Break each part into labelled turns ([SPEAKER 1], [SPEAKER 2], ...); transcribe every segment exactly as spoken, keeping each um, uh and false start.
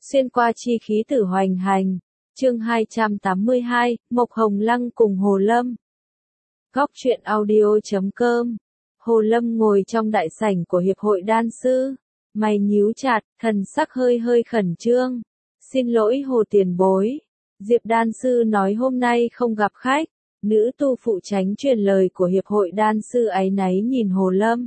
[SPEAKER 1] xuyên qua chi khí tử hoành hành. Chương hai trăm tám mươi hai, Mộc Hồng Lăng cùng Hồ Lâm. Góc truyện audio chấm com. Hồ Lâm ngồi trong đại sảnh của Hiệp hội Đan Sư, mày nhíu chặt, thần sắc hơi hơi khẩn trương. Xin lỗi Hồ tiền bối. Diệp Đan Sư nói hôm nay không gặp khách. Nữ tu phụ tránh truyền lời của Hiệp hội Đan Sư áy náy nhìn Hồ Lâm.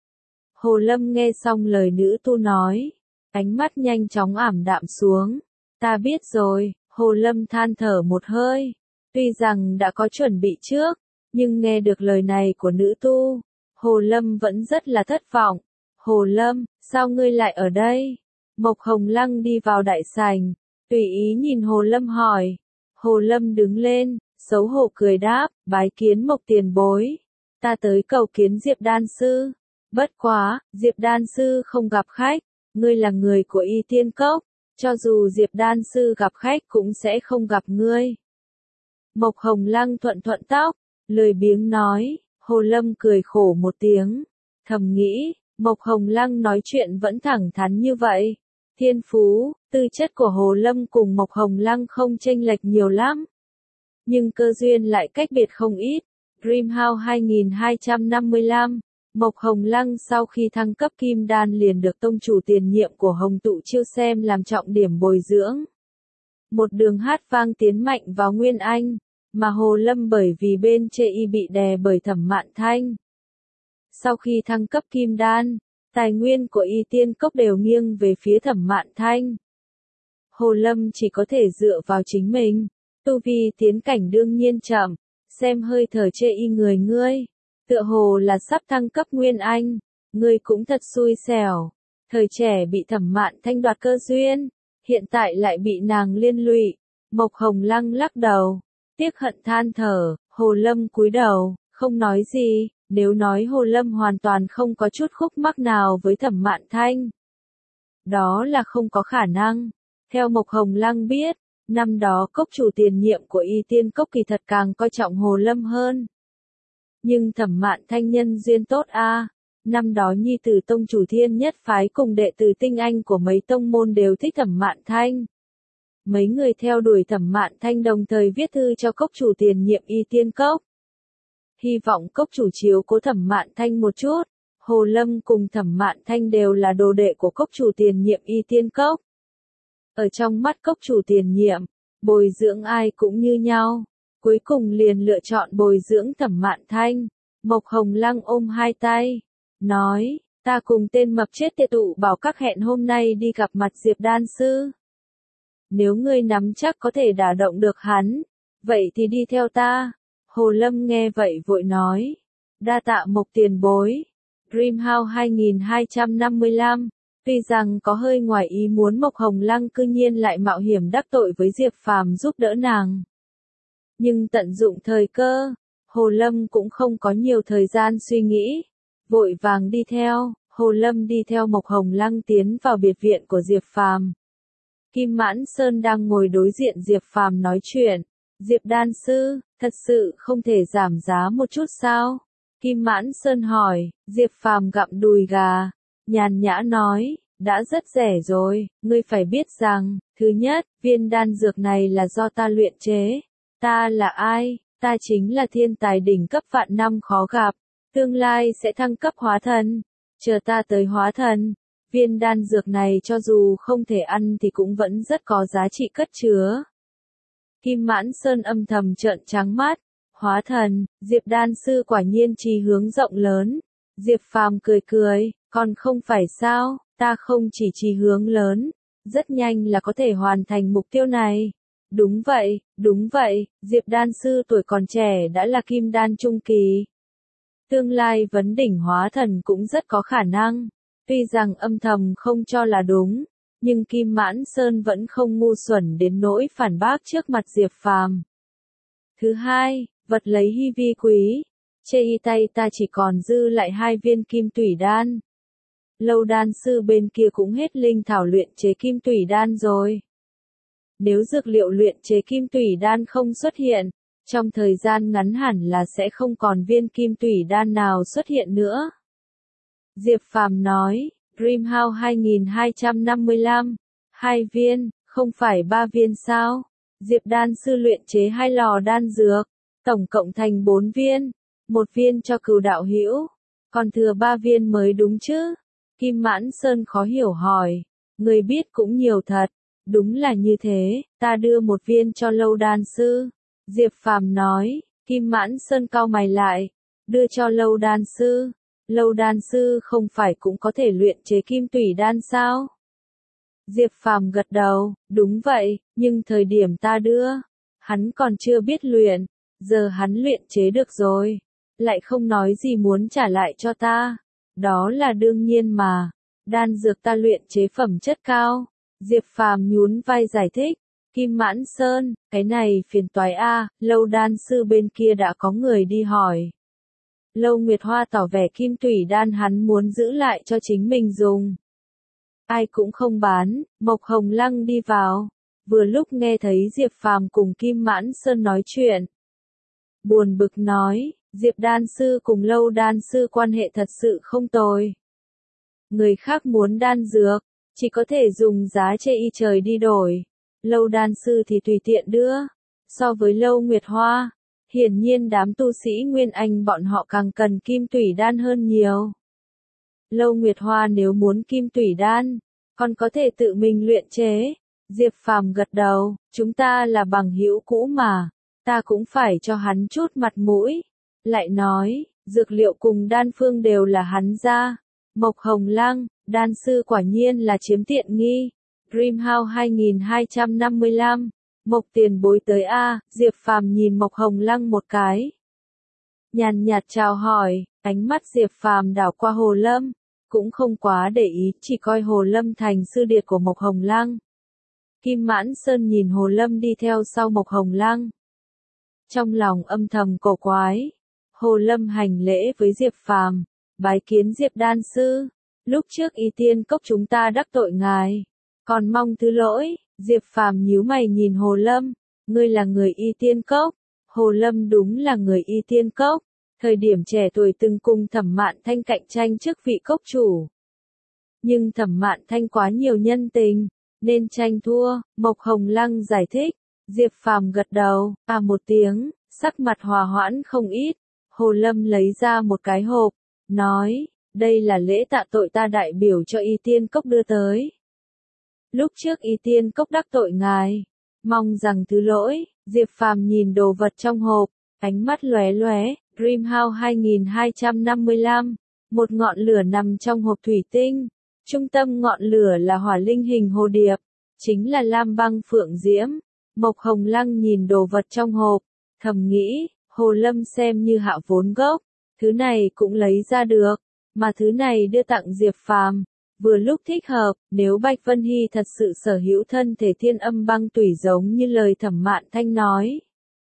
[SPEAKER 1] Hồ Lâm nghe xong lời nữ tu nói, ánh mắt nhanh chóng ảm đạm xuống. Ta biết rồi. Hồ Lâm than thở một hơi. Tuy rằng đã có chuẩn bị trước, nhưng nghe được lời này của nữ tu, Hồ Lâm vẫn rất là thất vọng. Hồ Lâm, sao ngươi lại ở đây? Mộc Hồng Lăng đi vào đại sảnh, tùy ý nhìn Hồ Lâm hỏi. Hồ Lâm đứng lên, xấu hổ cười đáp, bái kiến Mộc tiền bối. Ta tới cầu kiến Diệp Đan Sư. Bất quá, Diệp Đan Sư không gặp khách, ngươi là người của Y Tiên Cốc. Cho dù Diệp Đan Sư gặp khách cũng sẽ không gặp ngươi. Mộc Hồng Lăng thuận thuận tóc, lười biếng nói. Hồ Lâm cười khổ một tiếng, thầm nghĩ, Mộc Hồng Lăng nói chuyện vẫn thẳng thắn như vậy. Thiên phú, tư chất của Hồ Lâm cùng Mộc Hồng Lăng không chênh lệch nhiều lắm. Nhưng cơ duyên lại cách biệt không ít. Dreamhouse hai nghìn hai trăm năm mươi lăm. Mộc Hồng Lăng sau khi thăng cấp kim đan liền được tông chủ tiền nhiệm của Hồng Tụ Chiêu xem làm trọng điểm bồi dưỡng. Một đường hát vang tiến mạnh vào Nguyên Anh, mà Hồ Lâm bởi vì bên chê y bị đè bởi Thẩm Mạn Thanh. Sau khi thăng cấp kim đan, tài nguyên của Y Tiên Cốc đều nghiêng về phía Thẩm Mạn Thanh. Hồ Lâm chỉ có thể dựa vào chính mình, tu vi tiến cảnh đương nhiên chậm, xem hơi thở chê y người ngươi. Tựa hồ là sắp thăng cấp Nguyên Anh, ngươi cũng thật xui xẻo. Thời trẻ bị Thẩm Mạn Thanh đoạt cơ duyên, hiện tại lại bị nàng liên lụy. Mộc Hồng Lăng lắc đầu, tiếc hận than thở. Hồ Lâm cúi đầu, không nói gì. Nếu nói Hồ Lâm hoàn toàn không có chút khúc mắc nào với Thẩm Mạn Thanh, đó là không có khả năng. Theo Mộc Hồng Lăng biết, năm đó cốc chủ tiền nhiệm của Y Tiên Cốc kỳ thật càng coi trọng Hồ Lâm hơn. Nhưng Thẩm Mạn Thanh nhân duyên tốt a, à. Năm đó nhi tử tông chủ Thiên Nhất phái cùng đệ tử tinh anh của mấy tông môn đều thích Thẩm Mạn Thanh. Mấy người theo đuổi Thẩm Mạn Thanh đồng thời viết thư cho cốc chủ tiền nhiệm Y Tiên Cốc. Hy vọng cốc chủ chiếu cố Thẩm Mạn Thanh một chút. Hồ Lâm cùng Thẩm Mạn Thanh đều là đồ đệ của cốc chủ tiền nhiệm Y Tiên Cốc. Ở trong mắt cốc chủ tiền nhiệm, bồi dưỡng ai cũng như nhau. Cuối cùng liền lựa chọn bồi dưỡng Thẩm Mạn Thanh. Mộc Hồng Lăng ôm hai tay, nói, ta cùng tên mập chết tiệt tụ bảo các hẹn hôm nay đi gặp mặt Diệp Đan Sư. Nếu ngươi nắm chắc có thể đả động được hắn, vậy thì đi theo ta. Hồ Lâm nghe vậy vội nói, đa tạ Mộc tiền bối. Dreamhouse hai nghìn hai trăm năm mươi lăm. Tuy rằng có hơi ngoài ý muốn Mộc Hồng Lăng cư nhiên lại mạo hiểm đắc tội với Diệp Phàm giúp đỡ nàng. Nhưng tận dụng thời cơ, Hồ Lâm cũng không có nhiều thời gian suy nghĩ, vội vàng đi theo. Hồ Lâm đi theo Mộc Hồng Lăng tiến vào biệt viện của Diệp Phàm. Kim Mãn Sơn đang ngồi đối diện Diệp Phàm nói chuyện. Diệp Đan Sư, thật sự không thể giảm giá một chút sao? Kim Mãn Sơn hỏi. Diệp Phàm gặm đùi gà, nhàn nhã nói, đã rất rẻ rồi, ngươi phải biết rằng, thứ nhất, viên đan dược này là do ta luyện chế. Ta là ai? Ta chính là thiên tài đỉnh cấp vạn năm khó gặp, tương lai sẽ thăng cấp hóa thần. Chờ ta tới hóa thần, viên đan dược này cho dù không thể ăn thì cũng vẫn rất có giá trị cất chứa. Kim Mãn Sơn âm thầm trợn trắng mắt. Hóa thần, Diệp Đan Sư quả nhiên chí hướng rộng lớn. Diệp Phàm cười cười, còn không phải sao, ta không chỉ chí hướng lớn, rất nhanh là có thể hoàn thành mục tiêu này. Đúng vậy, đúng vậy, Diệp Đan Sư tuổi còn trẻ đã là kim đan trung kỳ. Tương lai vấn đỉnh hóa thần cũng rất có khả năng. Tuy rằng âm thầm không cho là đúng, nhưng Kim Mãn Sơn vẫn không ngu xuẩn đến nỗi phản bác trước mặt Diệp Phàm. Thứ hai, vật lấy hy vi quý. Chê y tay ta chỉ còn dư lại hai viên kim tủy đan. Lâu Đan Sư bên kia cũng hết linh thảo luyện chế kim tủy đan rồi. Nếu dược liệu luyện chế kim tủy đan không xuất hiện, trong thời gian ngắn hẳn là sẽ không còn viên kim tủy đan nào xuất hiện nữa. Diệp Phàm nói, Dreamhouse hai nghìn hai trăm năm mươi lăm. Hai viên, không phải ba viên sao? Diệp đan sư luyện chế hai lò đan dược, tổng cộng thành bốn viên, một viên cho Cửu đạo hữu, còn thừa ba viên mới đúng chứ? Kim Mãn Sơn khó hiểu hỏi, người biết cũng nhiều thật, đúng là như thế, ta đưa một viên cho Lâu đan sư. Diệp Phàm nói, Kim Mãn Sơn cau mày lại, đưa cho Lâu đan sư, Lâu đan sư không phải cũng có thể luyện chế kim tủy đan sao? Diệp Phàm gật đầu, đúng vậy, nhưng thời điểm ta đưa, hắn còn chưa biết luyện, giờ hắn luyện chế được rồi, lại không nói gì muốn trả lại cho ta, đó là đương nhiên mà, đan dược ta luyện chế phẩm chất cao. Diệp Phàm nhún vai giải thích, Kim Mãn Sơn, cái này phiền toái a, Lâu đan sư bên kia đã có người đi hỏi. Lâu Nguyệt Hoa tỏ vẻ kim tủy đan hắn muốn giữ lại cho chính mình dùng. Ai cũng không bán, Mộc Hồng Lăng đi vào, vừa lúc nghe thấy Diệp Phàm cùng Kim Mãn Sơn nói chuyện. Buồn bực nói, Diệp đan sư cùng Lâu đan sư quan hệ thật sự không tồi. Người khác muốn đan dược, chỉ có thể dùng giá chê y trời đi đổi. Lâu đan sư thì tùy tiện đưa. So với Lâu Nguyệt Hoa, hiển nhiên đám tu sĩ Nguyên Anh bọn họ càng cần kim tủy đan hơn nhiều. Lâu Nguyệt Hoa nếu muốn kim tủy đan, còn có thể tự mình luyện chế. Diệp Phàm gật đầu, chúng ta là bằng hữu cũ mà, ta cũng phải cho hắn chút mặt mũi. Lại nói, dược liệu cùng đan phương đều là hắn ra. Mộc Hồng Lăng, đan sư quả nhiên là chiếm tiện nghi. Dreamhouse hai nghìn hai trăm năm mươi lăm, Mộc tiền bối tới A, Diệp Phàm nhìn Mộc Hồng Lăng một cái. Nhàn nhạt chào hỏi, ánh mắt Diệp Phàm đảo qua Hồ Lâm, cũng không quá để ý, chỉ coi Hồ Lâm thành sư điệt của Mộc Hồng Lăng. Kim Mãn Sơn nhìn Hồ Lâm đi theo sau Mộc Hồng Lăng. Trong lòng âm thầm cổ quái, Hồ Lâm hành lễ với Diệp Phàm, bái kiến Diệp đan sư, lúc trước Y Tiên Cốc chúng ta đắc tội ngài, còn mong thứ lỗi. Diệp Phàm nhíu mày nhìn Hồ Lâm, ngươi là người Y Tiên Cốc? Hồ Lâm đúng là người Y Tiên Cốc, thời điểm trẻ tuổi từng cùng Thẩm Mạn Thanh cạnh tranh chức vị cốc chủ. Nhưng Thẩm Mạn Thanh quá nhiều nhân tình, nên tranh thua. Mộc Hồng Lăng giải thích. Diệp Phàm gật đầu, à một tiếng, sắc mặt hòa hoãn không ít. Hồ Lâm lấy ra một cái hộp, nói, đây là lễ tạ tội ta đại biểu cho Y Tiên Cốc đưa tới. Lúc trước Y Tiên Cốc đắc tội ngài, mong rằng thứ lỗi. Diệp Phàm nhìn đồ vật trong hộp, ánh mắt lóe lóe. Dreamhouse hai nghìn hai trăm năm mươi lăm, một ngọn lửa nằm trong hộp thủy tinh, trung tâm ngọn lửa là hỏa linh hình hồ điệp, chính là Lam Băng Phượng Diễm. Mộc Hồng Lăng nhìn đồ vật trong hộp, thầm nghĩ, Hồ Lâm xem như hạ vốn gốc, thứ này cũng lấy ra được, mà thứ này đưa tặng Diệp Phàm, vừa lúc thích hợp. Nếu Bạch Vân Hy thật sự sở hữu thân thể thiên âm băng tủy giống như lời Thẩm Mạn Thanh nói,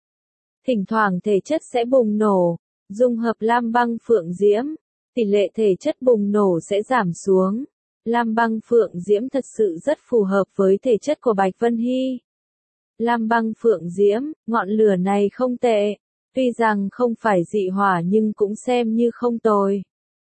[SPEAKER 1] thỉnh thoảng thể chất sẽ bùng nổ, dung hợp Lam Băng Phượng Diễm, tỷ lệ thể chất bùng nổ sẽ giảm xuống. Lam Băng Phượng Diễm thật sự rất phù hợp với thể chất của Bạch Vân Hy. Lam Băng Phượng Diễm, ngọn lửa này không tệ, tuy rằng không phải dị hỏa nhưng cũng xem như không tồi.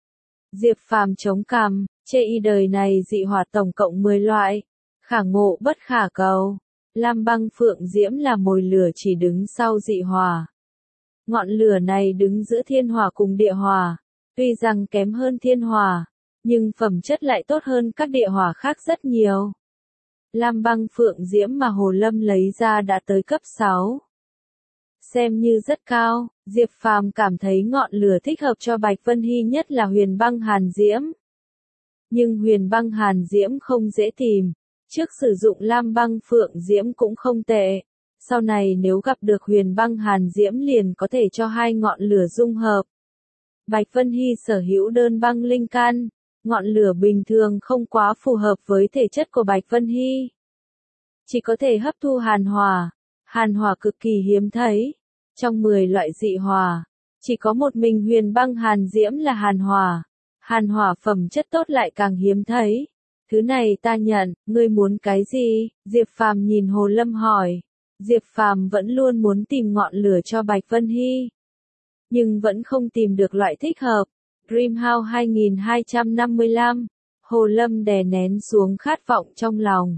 [SPEAKER 1] Diệp Phàm chống cằm, chê y đời này dị hỏa tổng cộng mười loại, khả ngộ bất khả cầu. Lam Băng Phượng Diễm là mồi lửa chỉ đứng sau dị hỏa. Ngọn lửa này đứng giữa thiên hỏa cùng địa hỏa, tuy rằng kém hơn thiên hỏa, nhưng phẩm chất lại tốt hơn các địa hỏa khác rất nhiều. Lam Băng Phượng Diễm mà Hồ Lâm lấy ra đã tới cấp sáu. Xem như rất cao, Diệp Phàm cảm thấy ngọn lửa thích hợp cho Bạch Vân Hy nhất là Huyền Băng Hàn Diễm. Nhưng Huyền Băng Hàn Diễm không dễ tìm, trước sử dụng Lam Băng Phượng Diễm cũng không tệ. Sau này nếu gặp được Huyền Băng Hàn Diễm liền có thể cho hai ngọn lửa dung hợp. Bạch Vân Hy sở hữu đơn băng linh căn, ngọn lửa bình thường không quá phù hợp với thể chất của Bạch Vân Hy. Chỉ có thể hấp thu hàn hỏa, hàn hỏa cực kỳ hiếm thấy. Trong mười loại dị hỏa, chỉ có một mình Huyền Băng Hàn Diễm là hàn hỏa. Hàn hỏa phẩm chất tốt lại càng hiếm thấy. Thứ này ta nhận, ngươi muốn cái gì? Diệp Phàm nhìn Hồ Lâm hỏi. Diệp Phàm vẫn luôn muốn tìm ngọn lửa cho Bạch Vân Hy, nhưng vẫn không tìm được loại thích hợp. Dreamhouse hai nghìn hai trăm năm mươi lăm, Hồ Lâm đè nén xuống khát vọng trong lòng,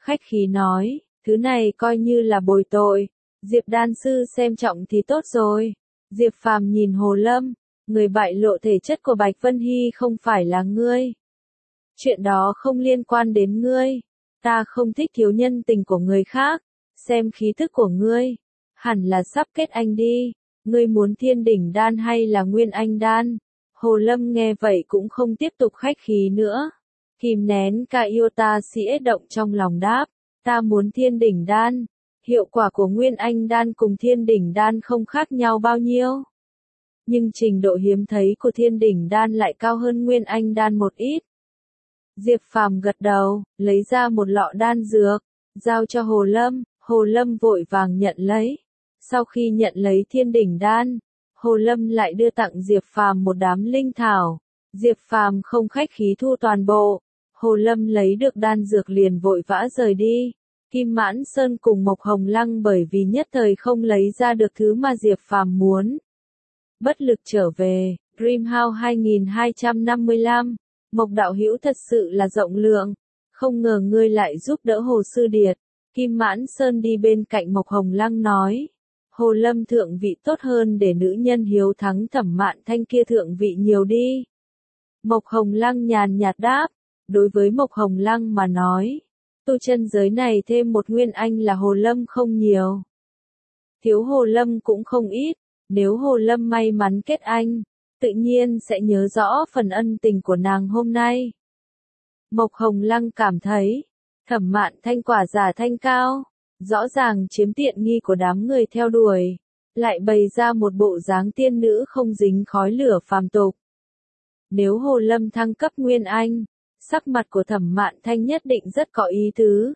[SPEAKER 1] khách khí nói, thứ này coi như là bồi tội, Diệp đan sư xem trọng thì tốt rồi. Diệp Phàm nhìn Hồ Lâm, người bại lộ thể chất của Bạch Vân Hy không phải là ngươi. Chuyện đó không liên quan đến ngươi, ta không thích thiếu nhân tình của người khác, xem khí thức của ngươi, hẳn là sắp kết anh đi, ngươi muốn thiên đỉnh đan hay là nguyên anh đan? Hồ Lâm nghe vậy cũng không tiếp tục khách khí nữa, kìm nén cả yêu ta sĩ động trong lòng đáp, ta muốn thiên đỉnh đan. Hiệu quả của nguyên anh đan cùng thiên đỉnh đan không khác nhau bao nhiêu. Nhưng trình độ hiếm thấy của thiên đỉnh đan lại cao hơn nguyên anh đan một ít. Diệp Phàm gật đầu, lấy ra một lọ đan dược, giao cho Hồ Lâm, Hồ Lâm vội vàng nhận lấy. Sau khi nhận lấy thiên đỉnh đan, Hồ Lâm lại đưa tặng Diệp Phàm một đám linh thảo. Diệp Phàm không khách khí thu toàn bộ, Hồ Lâm lấy được đan dược liền vội vã rời đi. Kim Mãn Sơn cùng Mộc Hồng Lăng bởi vì nhất thời không lấy ra được thứ mà Diệp Phàm muốn. Bất lực trở về, Dreamhouse hai nghìn hai trăm năm mươi lăm, Mộc đạo hữu thật sự là rộng lượng, không ngờ ngươi lại giúp đỡ Hồ Sư Điệt. Kim Mãn Sơn đi bên cạnh Mộc Hồng Lăng nói, Hồ Lâm thượng vị tốt hơn để nữ nhân hiếu thắng Thẩm Mạn Thanh kia thượng vị nhiều đi. Mộc Hồng Lăng nhàn nhạt đáp, đối với Mộc Hồng Lăng mà nói, tu chân giới này thêm một nguyên anh là Hồ Lâm không nhiều. Thiếu Hồ Lâm cũng không ít, nếu Hồ Lâm may mắn kết anh, tự nhiên sẽ nhớ rõ phần ân tình của nàng hôm nay. Mộc Hồng Lăng cảm thấy, Thẩm Mạn Thanh quả giả thanh cao, rõ ràng chiếm tiện nghi của đám người theo đuổi, lại bày ra một bộ dáng tiên nữ không dính khói lửa phàm tục. Nếu Hồ Lâm thăng cấp nguyên anh, sắc mặt của Thẩm Mạn Thanh nhất định rất có ý tứ.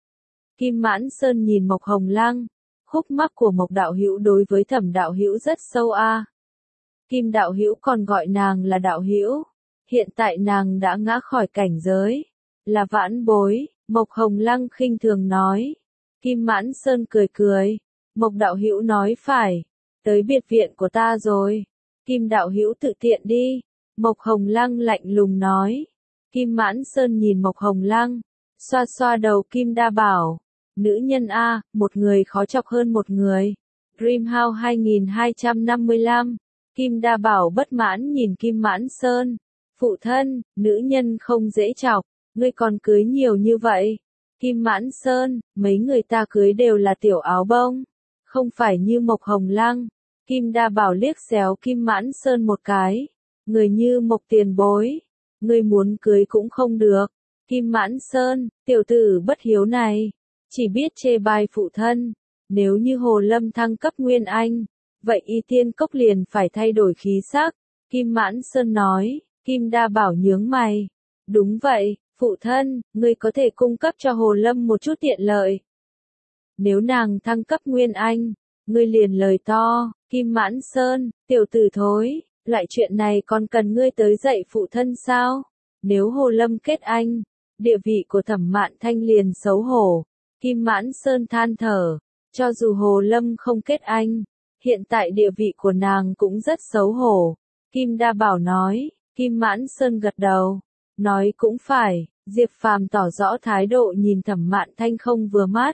[SPEAKER 1] Kim Mãn Sơn nhìn Mộc Hồng Lăng, khúc mắc của Mộc đạo hữu đối với Thẩm đạo hữu rất sâu a. À. Kim đạo hữu còn gọi nàng là đạo hữu, hiện tại nàng đã ngã khỏi cảnh giới, là vãn bối, Mộc Hồng Lăng khinh thường nói. Kim Mãn Sơn cười cười, Mộc đạo hữu nói phải, tới biệt viện của ta rồi. Kim đạo hữu tự tiện đi, Mộc Hồng Lăng lạnh lùng nói. Kim Mãn Sơn nhìn Mộc Hồng Lăng, xoa xoa đầu Kim Đa bảo, nữ nhân A, một người khó chọc hơn một người. Dreamhouse hai nghìn hai trăm năm mươi lăm, Kim Đa bảo bất mãn nhìn Kim Mãn Sơn, phụ thân, nữ nhân không dễ chọc, ngươi còn cưới nhiều như vậy. Kim Mãn Sơn, mấy người ta cưới đều là tiểu áo bông, không phải như Mộc Hồng Lăng. Kim Đa bảo liếc xéo Kim Mãn Sơn một cái, người như Mộc tiền bối, ngươi muốn cưới cũng không được. Kim Mãn Sơn, tiểu tử bất hiếu này, chỉ biết chê bai phụ thân, nếu như Hồ Lâm thăng cấp nguyên anh, vậy Y Tiên Cốc liền phải thay đổi khí sắc. Kim Mãn Sơn nói, Kim Đa bảo nhướng mày, đúng vậy, phụ thân, ngươi có thể cung cấp cho Hồ Lâm một chút tiện lợi. Nếu nàng thăng cấp nguyên anh, ngươi liền lời to. Kim Mãn Sơn, tiểu tử thối, loại chuyện này còn cần ngươi tới dạy phụ thân sao? Nếu Hồ Lâm kết anh, địa vị của Thẩm Mạn Thanh liền xấu hổ. Kim Mãn Sơn than thở, cho dù Hồ Lâm không kết anh, hiện tại địa vị của nàng cũng rất xấu hổ. Kim Đa bảo nói, Kim Mãn Sơn gật đầu, nói cũng phải. Diệp Phàm tỏ rõ thái độ nhìn Thẩm Mạn Thanh không vừa mắt.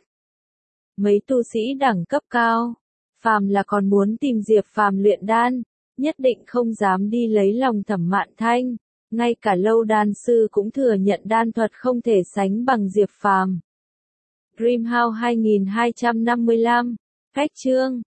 [SPEAKER 1] Mấy tu sĩ đẳng cấp cao, Phàm là còn muốn tìm Diệp Phàm luyện đan, nhất định không dám đi lấy lòng Thẩm Mạn Thanh. Ngay cả Lâu đan sư cũng thừa nhận đan thuật không thể sánh bằng Diệp Phàm. Dreamhouse hai nghìn hai trăm năm mươi lăm, cách chương